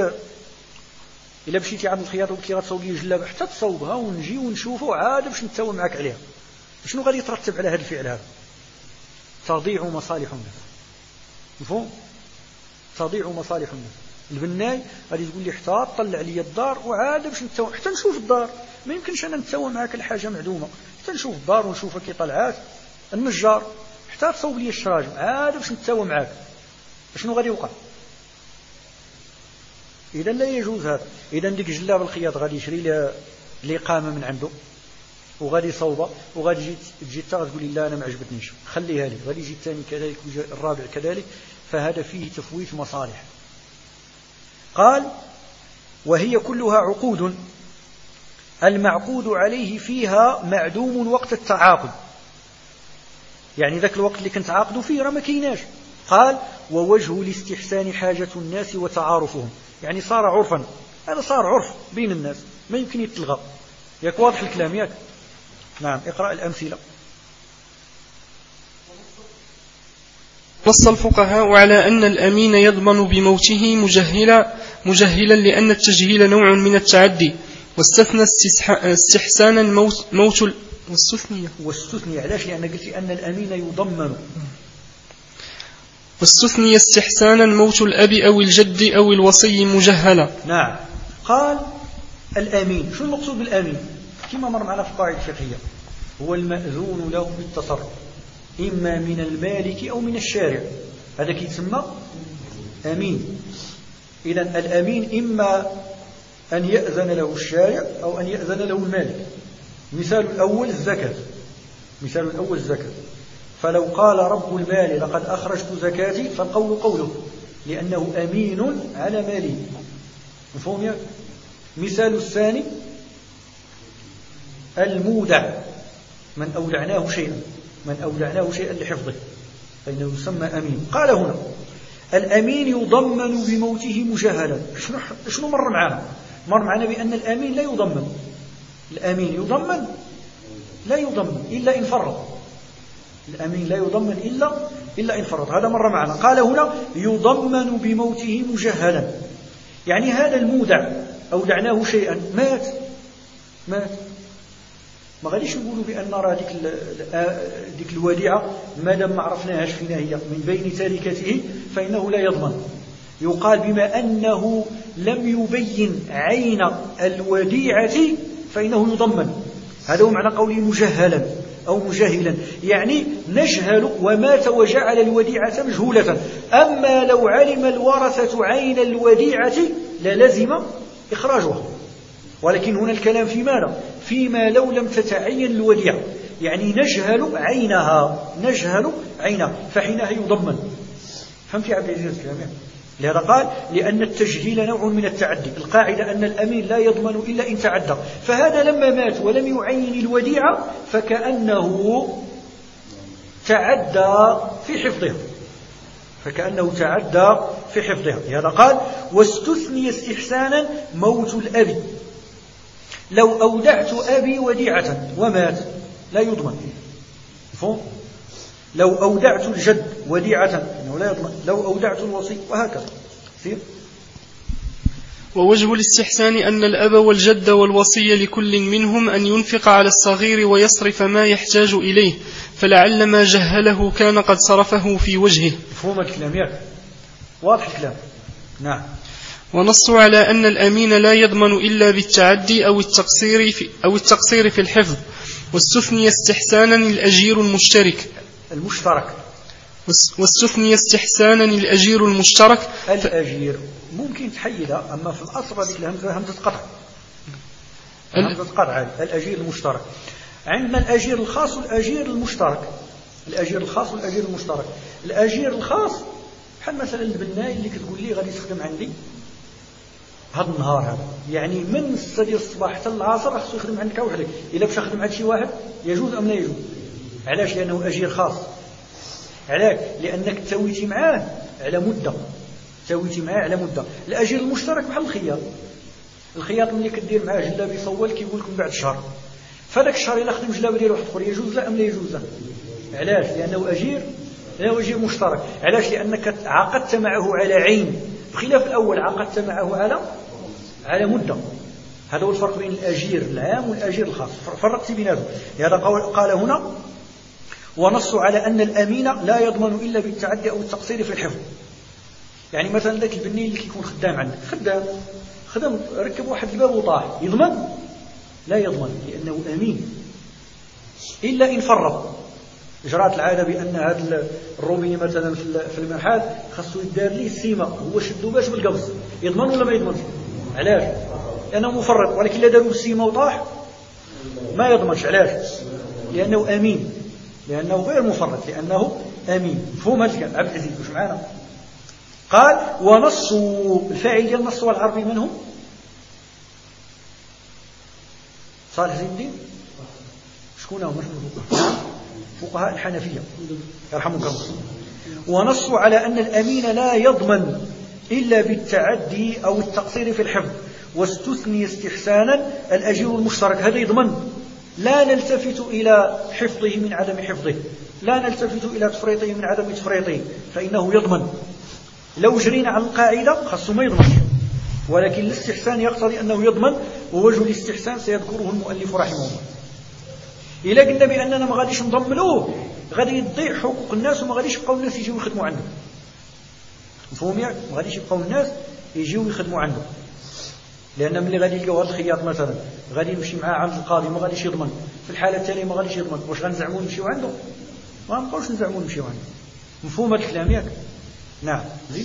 مشيتي عند الخياط وكي غتصوب لي جلابة حتى تصوبها ونجي ونشوفه عاد باش نتساوى معك عليها، شنو غادي يترتب على هذا الفعل هذا؟ تضيع مصالح الناس. مفهوم؟ تضيع مصالح الناس. البناي غادي تقول لي حتى طلع لي الدار وعاد باش نتساوى، حتى نشوف الدار، ما يمكنش انا نتساوى معك الحاجه معدومه، حتى نشوف الدار ونشوفها كي طلعات. النجار حتى تصوب لي الشراجم عاد باش نتساوى معك، شنو غادي يوقع؟ اذا لا يجوز هذا. اذا ديك جلاب الخياط غادي يشري لها الاقامه من عنده وغادي يصوبها، وغادي تجي تقول لي لا انا ما عجبتنيش خليها لي، غادي يجي الثاني كذلك والرابع كذلك، فهذا فيه تفويت مصالح. قال وهي كلها عقود المعقود عليه فيها معدوم وقت التعاقد، يعني ذاك الوقت اللي كنت عاقدوا فيه راه ما كايناش. قال ووجه الاستحسان حاجة الناس وتعارفهم، يعني صار عرفا، هذا صار عرف بين الناس ما يمكن يتلغى. ياك واضح الكلام ياك؟ نعم اقرأ الأمثلة. نص الفقهاء على أن الأمين يضمن بموته مجهلا لأن التجهيل نوع من التعدي، واستثنى استحسانا موت واستثني علاش؟ لأن قلت أن الأمين يضمن، واستثني استحسانا موت الأب أو الجد أو الوصي مجهلا. نعم. قال الأمين، شو المقصود بالأمين؟ كما مر معنا في القاعدة الفقهية، هو المأذون له بالتصرف إما من المالك أو من الشارع، هذا كيتسمى أمين. إذن الأمين إما أن يأذن له الشارع أو أن يأذن له المالك. مثال الأول الزكاة، فلو قال رب المال لقد أخرجت زكاتي فالقول قوله، لأنه أمين على ماله. مفهوم يا؟ مثال الثاني المودع، من أودعناه شيئا لحفظه فإنه يسمى أمين. قال هنا الأمين يضمن بموته مجهلا. شنو مر معنا بأن الأمين لا يضمن. الأمين يضمن لا يضمن إلا إن فرط. الأمين لا يضمن إلا إن فرط، هذا مر معنا. قال هنا يضمن بموته مجهلا، يعني هذا المودع أودعناه شيئا مات، ما غاديش نقولوا بأن راه ديك الوديعة ما دام ما عرفناهاش فينا هي من بين تاركته فإنه لا يضمن. يقال بما أنه لم يبين عين الوديعة فإنه يضمن. هذا هو معنى قوله مجهلا أو مجهلا، يعني نجهل ومات وجعل الوديعة مجهولة. أما لو علم الورثة عين الوديعة للزم إخراجها، ولكن هنا الكلام في ماذا؟ فيما لو لم تتعين الوديعة، يعني نجهل عينها فحينها يضمن. فهمت يا عبد العزيز الكلام؟ لهذا قال لأن التجهيل نوع من التعدي. القاعدة أن الأمين لا يضمن إلا إن تعدى، فهذا لما مات ولم يعين الوديعة فكأنه تعدى في حفظها. لهذا قال واستثني استحسانا موت الأب. لو أودعت أبي وديعة ومات لا يضمن. مفهوم؟ لو أودعت الجد وديعة إنه لا يضمن، لو أودعت الوصي، وهكذا. ووجه الاستحسان أن الأب والجد والوصي لكل منهم أن ينفق على الصغير ويصرف ما يحتاج إليه، فلعل ما جهله كان قد صرفه في وجهه. مفهوم الكلام ياك؟ واضح الكلام؟ نعم. ونصوا على أن الأمين لا يضمن إلا بالتعدي أو التقصير في الحفظ، واستثني استحسانا الأجير المشترك. الأجير ممكن تحيدها، أما في الأصل هذيك الهمزة همزة قطع. الأجير المشترك. عندنا الأجير الخاص والأجير المشترك. الأجير الخاص بحال مثلا البناي اللي كتقول لي غادي تخدم عندي هذا النهار هذا، يعني من 6 ديال الصباح حتى العصر خصو يخدم عندك وحدك. إلا باش يخدم عند شي واحد يجوز أم لا يجوز؟ علاش؟ لأنه أجير خاص. علاش؟ لأنك تسويتي معاه على مدة. الأجير المشترك بحال الخياط ملي كدير معاه جلاب يصول كيقول لكم بعد شهر، فذاك الشهر إلا خدم جلابة ديال واحد اخر يجوز له أم لا يجوز له؟ علاش؟ لأنه أجير مشترك. علاش؟ لأنك عقدت معه على عين، بخلاف الأول عقدت معه على مدة. هذا هو الفرق بين الأجير العام والأجير الخاص، فرقت بينهم. هذا قال هنا ونص على أن الأمين لا يضمن إلا بالتعدي أو التقصير في الحفظ. يعني مثلا ذاك البني اللي كيكون خدام عندك، خدم ركب واحد الباب وطاح، يضمن؟ لا يضمن، لأنه أمين إلا إن فرط. جرات العادة بأن هذا الرومي مثلا في المرحاض خاصو يدار ليه السيمة، هو شدو باش بالقبض، يضمن ولا ما يضمنش؟ علاش؟ لأنه مفرط. ولكن لا داروا السيمة وطاح ما يضمنش. علاش؟ لأنه أمين، لأنه غير مفرط، لأنه أمين. مفهوم هذا الكلام؟ عبد العزيز واش معنا؟ قال ونص الفاعل ديال النص والعربي من هو؟ صالح زين الدين. شكون هما فقهاء الحنفية يرحمك الله. ونص على أن الأمين لا يضمن إلا بالتعدي أو التقصير في الحفظ، واستثني استحسانا الأجير المشترك. هذا يضمن، لا نلتفت إلى حفظه من عدم حفظه، لا نلتفت إلى تفريطه من عدم تفريطه، فإنه يضمن. لو جرينا على القاعدة خاصه ما يضمن، ولكن الاستحسان يقتضي أنه يضمن، ووجه الاستحسان سيذكره المؤلف رحمه الله. إلا قلنا بأننا ما غاديش نضمنوه غادي يضيع حقوق الناس، وما غاديش يبقاو الناس يجيو يخدموا عنده. مفهوم ياك؟ ما غاديش يبقاو الناس يجيو يخدموا عنده، لأن ملي غادي يلقاو هذا الخياط مثلا غادي يمشي معاه عند القاضي ما غاديش يضمن، في الحالة التالية ما غاديش يضمن. واش غنزعموا نمشيو عنده؟ ما نبقاوش نزعموا نمشيو عنده. مفهوم هذا الكلام ياك؟ نعم. زيد.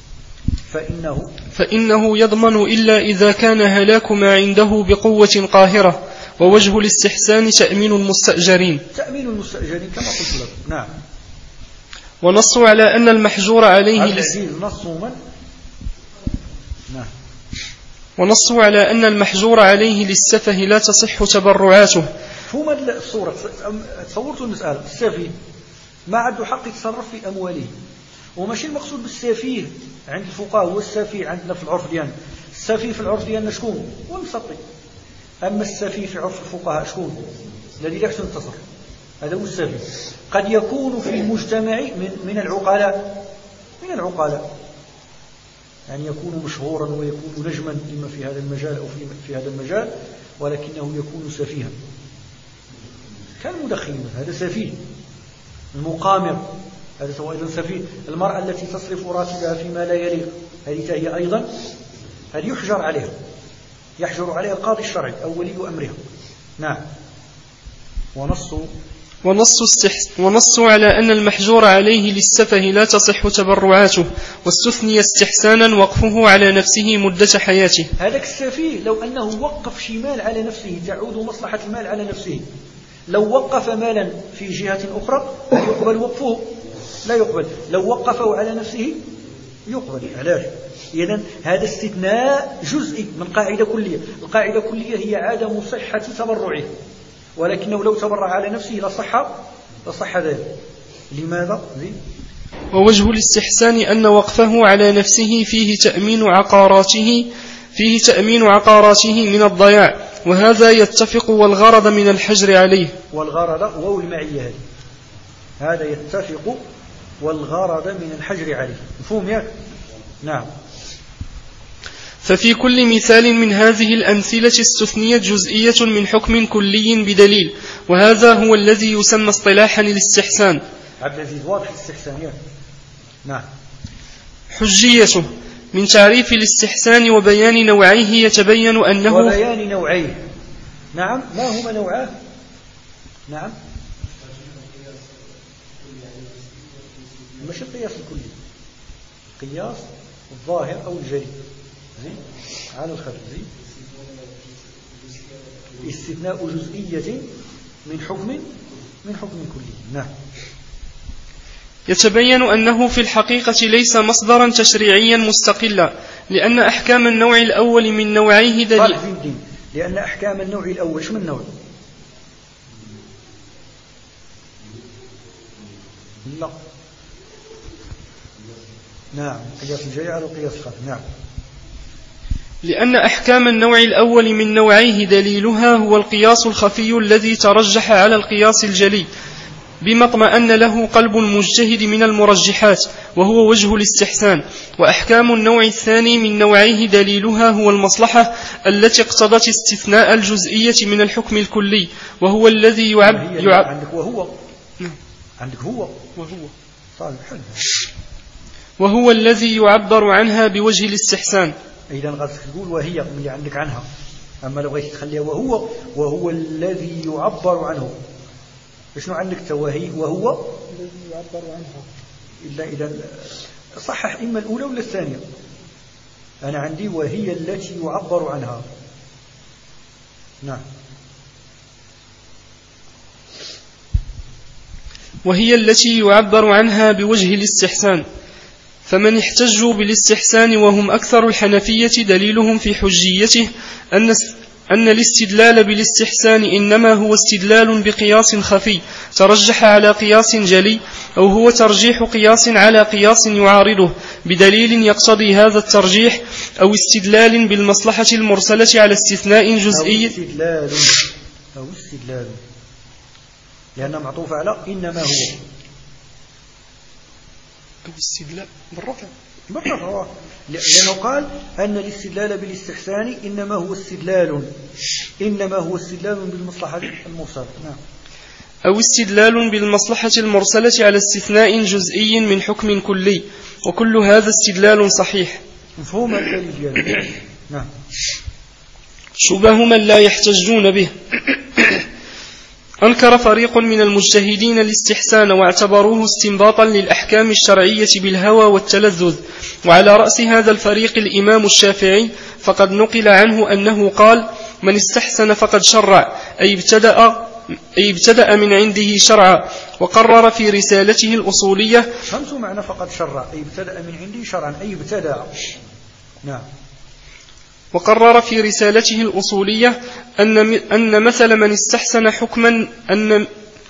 فإنه يضمن إلا إذا كان هلاك ما عنده بقوة قاهرة، ووجه الاستحسان تأمين المستأجرين كما قلت لك. نعم. ونص على أن المحجور عليه ونص على أن المحجور عليه للسفه لا تصح تبرعاته. فهم الصورة تصورتوا المسألة. السفيه ما عنده حق يتصرف في أمواله، وماشي المقصود بالسفيه عند الفقهاء هو السفيه عندنا في العرف ديالنا. السفيه في العرف ديالنا شكون؟ هو المسطي. أما السفيه في عرف الفقهاء شكون؟ الذي لا يحسن التصرف، هذا هو السفيه. قد يكون في المجتمع من العقلاء، يعني يكون مشهورا ويكون نجما إما في هذا المجال أو في هذا المجال، ولكنه يكون سفيها كالمدخن. هذا سفيه. المقامر هذا سواء أيضا سفيه. المرأة التي تصرف راتبها فيما لا يليق هذه هي أيضا هذه يحجر عليها القاضي الشرعي أو ولي أمرها. نعم. ونص على أن المحجور عليه للسفه لا تصح تبرعاته، واستثني استحسانا وقفه على نفسه مدة حياته. هذاك السفيه لو أنه وقف شي مال على نفسه تعود مصلحة المال على نفسه، لو وقف مالا في جهة أخرى يقبل وقفه؟ لا يقبل. لو وقفه على نفسه يقبل. علاش؟ إذن هذا استثناء جزئي من قاعدة كلية. القاعدة الكلية هي عدم صحة تبرعه، ولكنه لو تبرع على نفسه لصح ذلك. لماذا؟ ووجه الاستحسان أن وقفه على نفسه فيه تأمين عقاراته من الضياع، وهذا يتفق والغرض من الحجر عليه. والغرض وهو المعية هذا يتفق والغرض من الحجر عليه. مفهوم ياك؟ نعم. ففي كل مثال من هذه الأمثلة استثنيت جزئية من حكم كلي بدليل، وهذا هو الذي يسمى اصطلاحا الاستحسان. عبد العزيز واضح الاستحسان ياك؟ نعم. حجيته من تعريف الاستحسان وبيان نوعيه يتبين أنه وبيان نوعيه. نعم. ما هما نوعاه؟ نعم. مش القياس الكلي، قياس الظاهر أو الجلي على الخارج. استثناء جزئية من حكم كلي. نعم. يتبين أنه في الحقيقة ليس مصدرا تشريعيا مستقلا، لأن أحكام النوع الأول من نوعيه دليل. لأن أحكام النوع الأول شو من نوع؟ لا. نعم. قياس الجلي على القياس الخفي. نعم. لأن أحكام النوع الأول من نوعيه دليلها هو القياس الخفي الذي ترجح على القياس الجلي بما اطمأن له قلب المجتهد من المرجحات، وهو وجه الاستحسان. وأحكام النوع الثاني من نوعيه دليلها هو المصلحة التي اقتضت استثناء الجزئية من الحكم الكلي، وهو الذي وهو الذي يعبر عنها بوجه الاستحسان. إذا غادي تقول وهي اللي عندك عنها، أما لو بغيت تخليها وهو الذي يعبر عنه. شنو عندك توهي وهو الذي يعبر عنها؟ إلا إذا صحح إما الأولى ولا الثانية. أنا عندي وهي التي يعبر عنها. نعم. وهي التي يعبر عنها بوجه الاستحسان. فمن احتجوا بالاستحسان وهم أكثر الحنفية دليلهم في حجيته أن الاستدلال بالاستحسان إنما هو استدلال بقياس خفي ترجح على قياس جلي، أو هو ترجيح قياس على قياس يعارضه بدليل يقتضي هذا الترجيح، أو استدلال بالمصلحة المرسلة على استثناء جزئي، أو استدلال لأنه معطوف على إنما هو، أو استدلال بالرفع لأنه قال أن الاستدلال بالاستحسان إنما هو استدلال بالمصلحة المرسلة. نعم. أو استدلال بالمصلحة المرسلة على استثناء جزئي من حكم كلي، وكل هذا استدلال صحيح. مفهوم الدليل. نعم. شبه من لا يحتجون به. أنكر فريق من المجتهدين الاستحسان واعتبروه استنباطا للأحكام الشرعية بالهوى والتلذذ، وعلى رأس هذا الفريق الإمام الشافعي، فقد نقل عنه أنه قال: من استحسن فقد شرع، أي ابتدأ من عنده شرعا. وقرر في رسالته الأصولية، فهمتوا معنى فقد شرع؟ أي ابتدأ من عنده شرعا، أي ابتدأ. نعم. وقرر في رسالته الأصولية أن مثل من استحسن حكما أن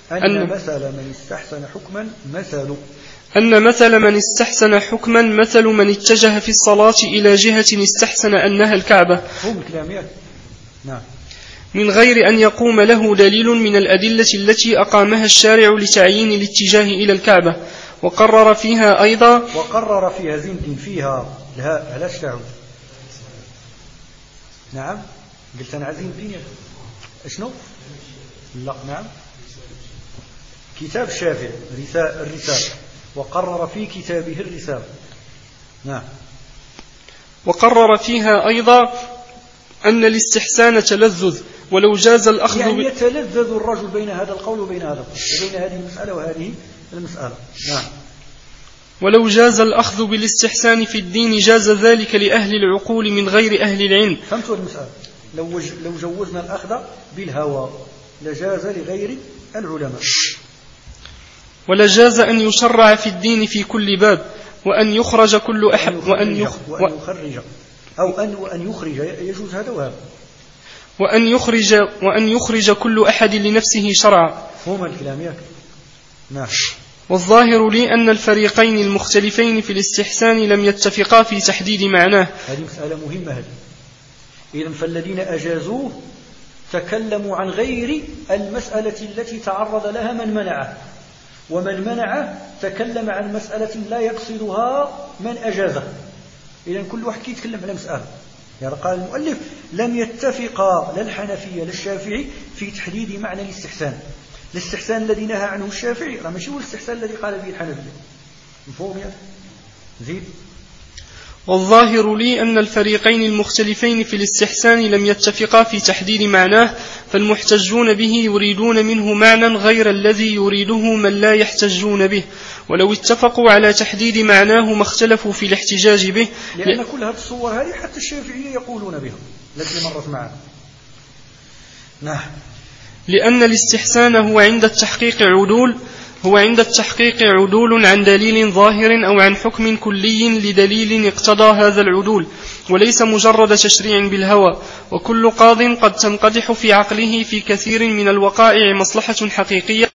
مثل من استحسن حكما مثل من اتجه في الصلاة إلى جهة استحسن أنها الكعبة، نعم، من غير أن يقوم له دليل من الأدلة التي أقامها الشارع لتعيين الاتجاه إلى الكعبة. وقرر فيها زند فيها لها علاش تعود. نعم، قلت أنا عزيم الدين شنو؟ لا، نعم، كتاب الشافعي الرسالة، وقرر في كتابه الرسالة. نعم. وقرر فيها أيضا أن الاستحسان تلذذ، ولو جاز الأخذ يعني يتلذذ الرجل بين هذا القول وبين هذا القول، وبين هذه المسألة وهذه المسألة. نعم. ولو جاز الأخذ بالاستحسان في الدين جاز ذلك لأهل العقول من غير أهل العلم. فهمتوا المسألة؟ لو جوزنا الأخذ بالهوى لجاز لغير العلماء. ولا جاز أن يشرع في الدين في كل باب، وأن يخرج كل أحد وأن يخرج يجوز هذا وهذا، وأن يخرج كل أحد لنفسه شرعا. فهم الكلام ياك؟ نعم. والظاهر لي أن الفريقين المختلفين في الاستحسان لم يتفقا في تحديد معناه. هذه مسألة مهمة هذه. إذن فالذين أجازوه تكلموا عن غير المسألة التي تعرض لها من منعه، ومن منعه تكلم عن مسألة لا يقصدها من أجازه. إذن كل واحد يتكلم على مسألة. يعني قال المؤلف: لم يتفقا لا الحنفية لا الشافعي في تحديد معنى الاستحسان. الاستحسان الذي نهى عنه الشافعي راه ماشي هو الاستحسان الذي قال به الحنفية. مفهوم يا زيد؟ والظاهر لي أن الفريقين المختلفين في الاستحسان لم يتفقا في تحديد معناه، فالمحتجون به يريدون منه معنى غير الذي يريده من لا يحتجون به، ولو اتفقوا على تحديد معناه ما اختلفوا في الاحتجاج به، لأن كل هذه الصور هذه حتى الشافعية يقولون بها التي مرت معنا. نعم. لأن الاستحسان هو عند التحقيق عدول عن دليل ظاهر أو عن حكم كلي لدليل اقتضى هذا العدول، وليس مجرد تشريع بالهوى. وكل قاض قد تنقدح في عقله في كثير من الوقائع مصلحة حقيقية